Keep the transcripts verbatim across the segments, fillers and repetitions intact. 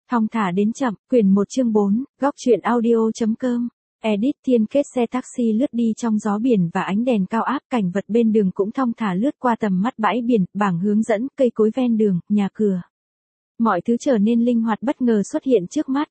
Thong thả đến chậm, quyển một chương bốn, góc truyện audio.com. Edit Thiên Kết. Xe taxi lướt đi trong gió biển và ánh đèn cao áp, cảnh vật bên đường cũng thong thả lướt qua tầm mắt bãi biển, bảng hướng dẫn, cây cối ven đường, nhà cửa. Mọi thứ trở nên linh hoạt bất ngờ xuất hiện trước mắt.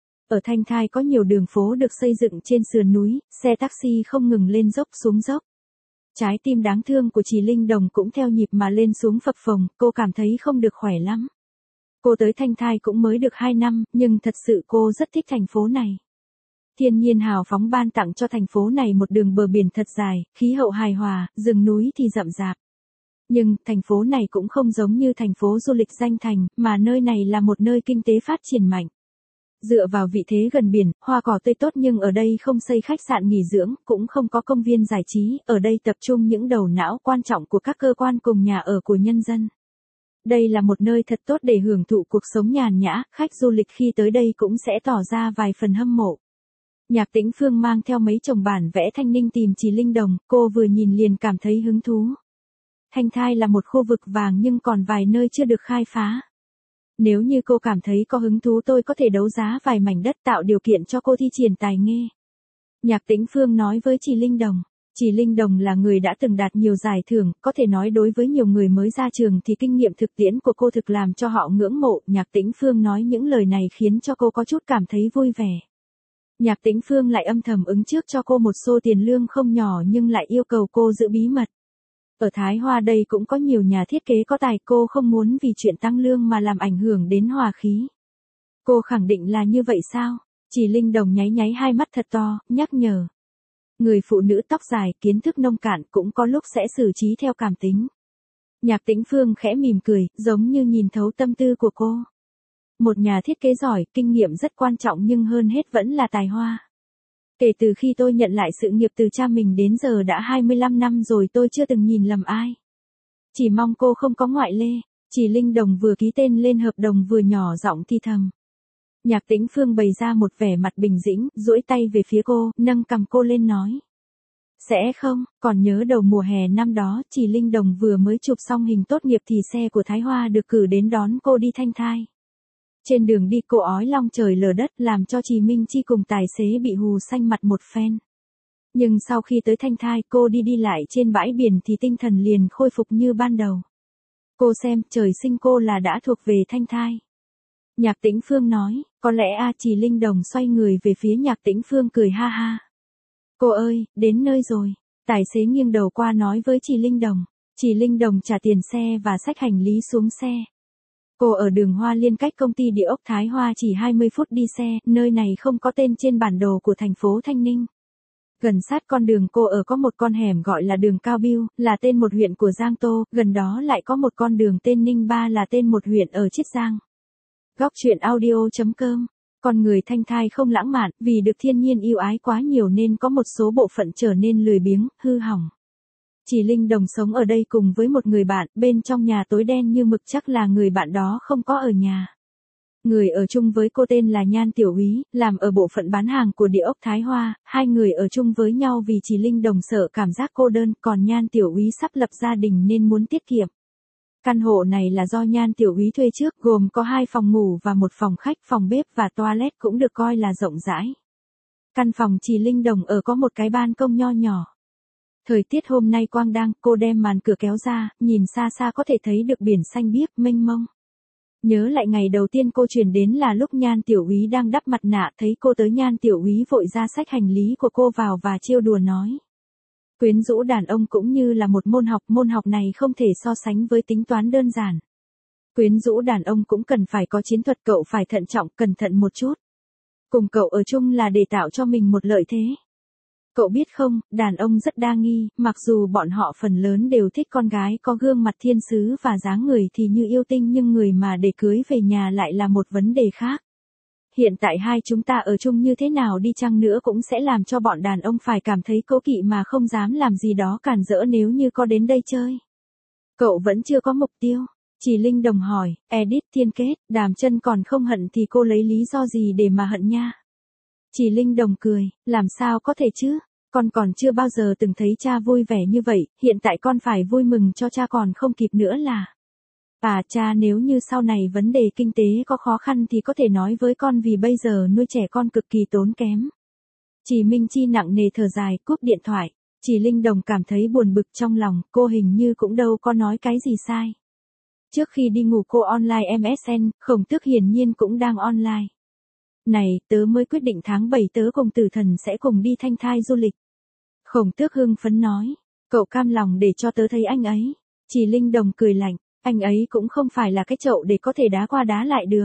Ở Thanh Thai có nhiều đường phố được xây dựng trên sườn núi, xe taxi không ngừng lên dốc xuống dốc. Trái tim đáng thương của chị Linh Đồng cũng theo nhịp mà lên xuống phập phồng, cô cảm thấy không được khỏe lắm. Cô tới Thanh Thai cũng mới được hai năm, nhưng thật sự cô rất thích thành phố này. Thiên nhiên hào phóng ban tặng cho thành phố này một đường bờ biển thật dài, khí hậu hài hòa, rừng núi thì rậm rạp. Nhưng, thành phố này cũng không giống như thành phố du lịch danh thành, mà nơi này là một nơi kinh tế phát triển mạnh. Dựa vào vị thế gần biển, hoa cỏ tươi tốt, nhưng ở đây không xây khách sạn nghỉ dưỡng, cũng không có công viên giải trí, ở đây tập trung những đầu não quan trọng của các cơ quan cùng nhà ở của nhân dân. Đây là một nơi thật tốt để hưởng thụ cuộc sống nhàn nhã, khách du lịch khi tới đây cũng sẽ tỏ ra vài phần hâm mộ. Nhạc Tĩnh Phương mang theo mấy chồng bản vẽ Thanh Ninh tìm chị Linh Đồng, cô vừa nhìn liền cảm thấy hứng thú. Thanh Thai là một khu vực vàng nhưng còn vài nơi chưa được khai phá. Nếu như cô cảm thấy có hứng thú, tôi có thể đấu giá vài mảnh đất tạo điều kiện cho cô thi triển tài nghề. Nhạc Tĩnh Phương nói với chị Linh Đồng. Chị Linh Đồng là người đã từng đạt nhiều giải thưởng, có thể nói đối với nhiều người mới ra trường thì kinh nghiệm thực tiễn của cô thực làm cho họ ngưỡng mộ. Nhạc Tĩnh Phương nói những lời này khiến cho cô có chút cảm thấy vui vẻ. Nhạc Tĩnh Phương lại âm thầm ứng trước cho cô một số tiền lương không nhỏ nhưng lại yêu cầu cô giữ bí mật. Ở Thái Hoa đây cũng có nhiều nhà thiết kế có tài, cô không muốn vì chuyện tăng lương mà làm ảnh hưởng đến hòa khí. Cô khẳng định là như vậy sao? Chị Linh Đồng nháy nháy hai mắt thật to, nhắc nhở. Người phụ nữ tóc dài, kiến thức nông cạn cũng có lúc sẽ xử trí theo cảm tính. Nhạc Tĩnh Phương khẽ mỉm cười, giống như nhìn thấu tâm tư của cô. Một nhà thiết kế giỏi, kinh nghiệm rất quan trọng nhưng hơn hết vẫn là tài hoa. Kể từ khi tôi nhận lại sự nghiệp từ cha mình đến giờ đã hai mươi lăm năm rồi, tôi chưa từng nhìn lầm ai. Chỉ mong cô không có ngoại lệ. Chị Linh Đồng vừa ký tên lên hợp đồng vừa nhỏ giọng thì thầm. Nhạc Tĩnh Phương bày ra một vẻ mặt bình dĩnh, duỗi tay về phía cô, nâng cằm cô lên nói. Sẽ không, còn nhớ đầu mùa hè năm đó, chị Linh Đồng vừa mới chụp xong hình tốt nghiệp thì xe của Thái Hoa được cử đến đón cô đi Thanh Thai. Trên đường đi cô ói long trời lở đất làm cho chị Minh Chi cùng tài xế bị hù xanh mặt một phen. Nhưng sau khi tới Thanh Thai cô đi đi lại trên bãi biển thì tinh thần liền khôi phục như ban đầu. Cô xem, trời sinh cô là đã thuộc về Thanh Thai. Nhạc Tĩnh Phương nói, có lẽ a à, chị Linh Đồng xoay người về phía Nhạc Tĩnh Phương cười ha ha. Cô ơi, đến nơi rồi. Tài xế nghiêng đầu qua nói với chị Linh Đồng. Chị Linh Đồng trả tiền xe và xách hành lý xuống xe. Cô ở đường Hoa Liên cách công ty địa ốc Thái Hoa chỉ hai mươi phút đi xe, nơi này không có tên trên bản đồ của thành phố Thanh Ninh. Gần sát con đường cô ở có một con hẻm gọi là đường Cao Biêu, là tên một huyện của Giang Tô, gần đó lại có một con đường tên Ninh Ba là tên một huyện ở Chiết Giang. Góc truyện audio.com. Con người Thanh Thai không lãng mạn, vì được thiên nhiên yêu ái quá nhiều nên có một số bộ phận trở nên lười biếng, hư hỏng. Chị Linh Đồng sống ở đây cùng với một người bạn, bên trong nhà tối đen như mực, chắc là người bạn đó không có ở nhà. Người ở chung với cô tên là Nhan Tiểu Úy, làm ở bộ phận bán hàng của địa ốc Thái Hoa, hai người ở chung với nhau vì chị Linh Đồng sợ cảm giác cô đơn, còn Nhan Tiểu Úy sắp lập gia đình nên muốn tiết kiệm. Căn hộ này là do Nhan Tiểu Úy thuê trước, gồm có hai phòng ngủ và một phòng khách, phòng bếp và toilet cũng được coi là rộng rãi. Căn phòng chị Linh Đồng ở có một cái ban công nho nhỏ. Thời tiết hôm nay quang đăng, cô đem màn cửa kéo ra, nhìn xa xa có thể thấy được biển xanh biếc, mênh mông. Nhớ lại ngày đầu tiên cô chuyển đến là lúc Nhan Tiểu Úy đang đắp mặt nạ, thấy cô tới Nhan Tiểu Úy vội ra xách hành lý của cô vào và trêu đùa nói. Quyến rũ đàn ông cũng như là một môn học, môn học này không thể so sánh với tính toán đơn giản. Quyến rũ đàn ông cũng cần phải có chiến thuật, cậu phải thận trọng, cẩn thận một chút. Cùng cậu ở chung là để tạo cho mình một lợi thế. Cậu biết không, đàn ông rất đa nghi, mặc dù bọn họ phần lớn đều thích con gái có gương mặt thiên sứ và dáng người thì như yêu tinh, nhưng người mà để cưới về nhà lại là một vấn đề khác. Hiện tại hai chúng ta ở chung như thế nào đi chăng nữa cũng sẽ làm cho bọn đàn ông phải cảm thấy cố kỵ mà không dám làm gì đó cản rỡ nếu như có đến đây chơi. Cậu vẫn chưa có mục tiêu. Chị Linh Đồng hỏi, Edit Thiên Kết, Đàm Chân còn không hận thì cô lấy lý do gì để mà hận nha? Chị Linh Đồng cười, làm sao có thể chứ? Con còn chưa bao giờ từng thấy cha vui vẻ như vậy, hiện tại con phải vui mừng cho cha còn không kịp nữa là. À cha, nếu như sau này vấn đề kinh tế có khó khăn thì có thể nói với con, vì bây giờ nuôi trẻ con cực kỳ tốn kém. Chị Minh Chi nặng nề thở dài, cúp điện thoại. Chị Linh Đồng cảm thấy buồn bực trong lòng, cô hình như cũng đâu có nói cái gì sai. Trước khi đi ngủ cô online em ét en, Khổng Tước hiển nhiên cũng đang online. Này, tớ mới quyết định tháng bảy tớ cùng Tử Thần sẽ cùng đi Thanh Thai du lịch. Khổng Tước hưng phấn nói, cậu cam lòng để cho tớ thấy anh ấy. Chị Linh Đồng cười lạnh, anh ấy cũng không phải là cái chậu để có thể đá qua đá lại được.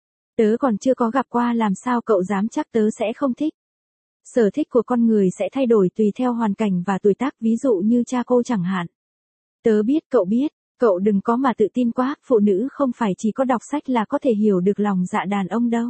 Tớ còn chưa có gặp qua, làm sao cậu dám chắc tớ sẽ không thích. Sở thích của con người sẽ thay đổi tùy theo hoàn cảnh và tuổi tác, ví dụ như cha cô chẳng hạn. Tớ biết, cậu biết, cậu đừng có mà tự tin quá, phụ nữ không phải chỉ có đọc sách là có thể hiểu được lòng dạ đàn ông đâu.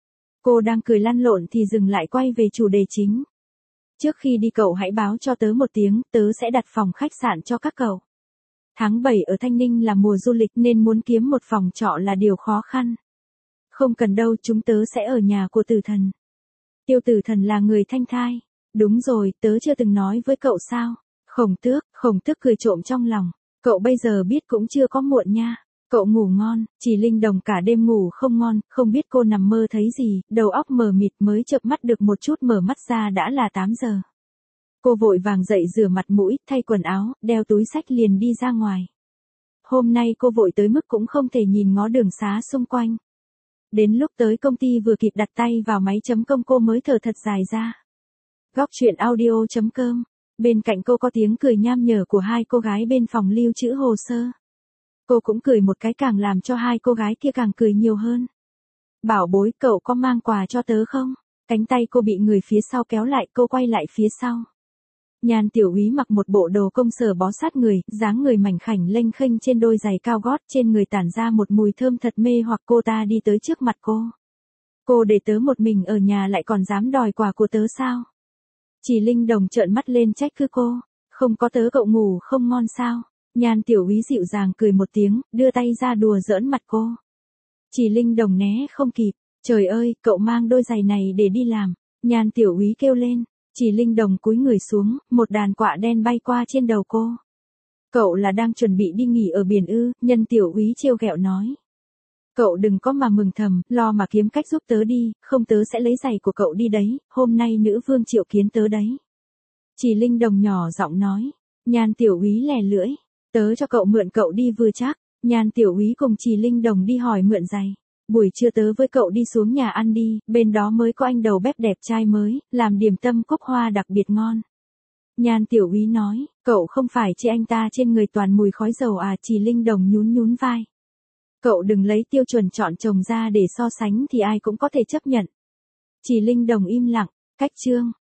Cô đang cười lăn lộn thì dừng lại, quay về chủ đề chính. Trước khi đi cậu hãy báo cho tớ một tiếng, tớ sẽ đặt phòng khách sạn cho các cậu. Tháng bảy ở Thanh Ninh là mùa du lịch nên muốn kiếm một phòng trọ là điều khó khăn. Không cần đâu, chúng tớ sẽ ở nhà của Tử Thần. Tiêu Tử Thần là người Thanh Thai. Đúng rồi, tớ chưa từng nói với cậu sao. Khổng Tước, Khổng Tước cười trộm trong lòng. Cậu bây giờ biết cũng chưa có muộn nha. Cậu ngủ ngon. Chị Linh Đồng cả đêm ngủ không ngon, không biết cô nằm mơ thấy gì, đầu óc mờ mịt, mới chợp mắt được một chút, mở mắt ra đã là tám giờ. Cô vội vàng dậy rửa mặt mũi, thay quần áo, đeo túi xách liền đi ra ngoài. Hôm nay cô vội tới mức cũng không thể nhìn ngó đường xá xung quanh. Đến lúc tới công ty vừa kịp đặt tay vào máy chấm công cô mới thở thật dài ra. Góc chuyện audio chấm com. Bên cạnh cô có tiếng cười nham nhở của hai cô gái bên phòng lưu trữ hồ sơ. Cô cũng cười một cái, càng làm cho hai cô gái kia càng cười nhiều hơn. Bảo bối, cậu có mang quà cho tớ không? Cánh tay cô bị người phía sau kéo lại, cô quay lại phía sau. Nhan Tiểu Úy mặc một bộ đồ công sở bó sát người, dáng người mảnh khảnh lênh khênh trên đôi giày cao gót, trên người tản ra một mùi thơm thật mê hoặc. Cô ta đi tới trước mặt cô. Cô để tớ một mình ở nhà lại còn dám đòi quà của tớ sao? Chị Linh Đồng trợn mắt lên trách cứ cô. Không có tớ cậu ngủ không ngon sao? Nhan Tiểu Úy dịu dàng cười một tiếng, đưa tay ra đùa giỡn mặt cô. Chị Linh Đồng né không kịp. Trời ơi, cậu mang đôi giày này để đi làm. Nhan Tiểu Úy kêu lên. Chị Linh Đồng cúi người xuống, một đàn quạ đen bay qua trên đầu cô. Cậu là đang chuẩn bị đi nghỉ ở biển ư? Nhân Tiểu Úy trêu ghẹo nói. Cậu đừng có mà mừng thầm, lo mà kiếm cách giúp tớ đi, không tớ sẽ lấy giày của cậu đi đấy, hôm nay nữ vương triệu kiến tớ đấy. Chị Linh Đồng nhỏ giọng nói. Nhan Tiểu Úy lè lưỡi. Tớ cho cậu mượn cậu đi vừa chắc. Nhan Tiểu Úy cùng chị Linh Đồng đi hỏi mượn giày. Buổi trưa tớ với cậu đi xuống nhà ăn đi, bên đó mới có anh đầu bếp đẹp trai mới, làm điểm tâm cúc hoa đặc biệt ngon. Nhan Tiểu Úy nói, cậu không phải chê anh ta trên người toàn mùi khói dầu à? Chị Linh Đồng nhún nhún vai. Cậu đừng lấy tiêu chuẩn chọn chồng ra để so sánh thì ai cũng có thể chấp nhận. Chị Linh Đồng im lặng, cách chương.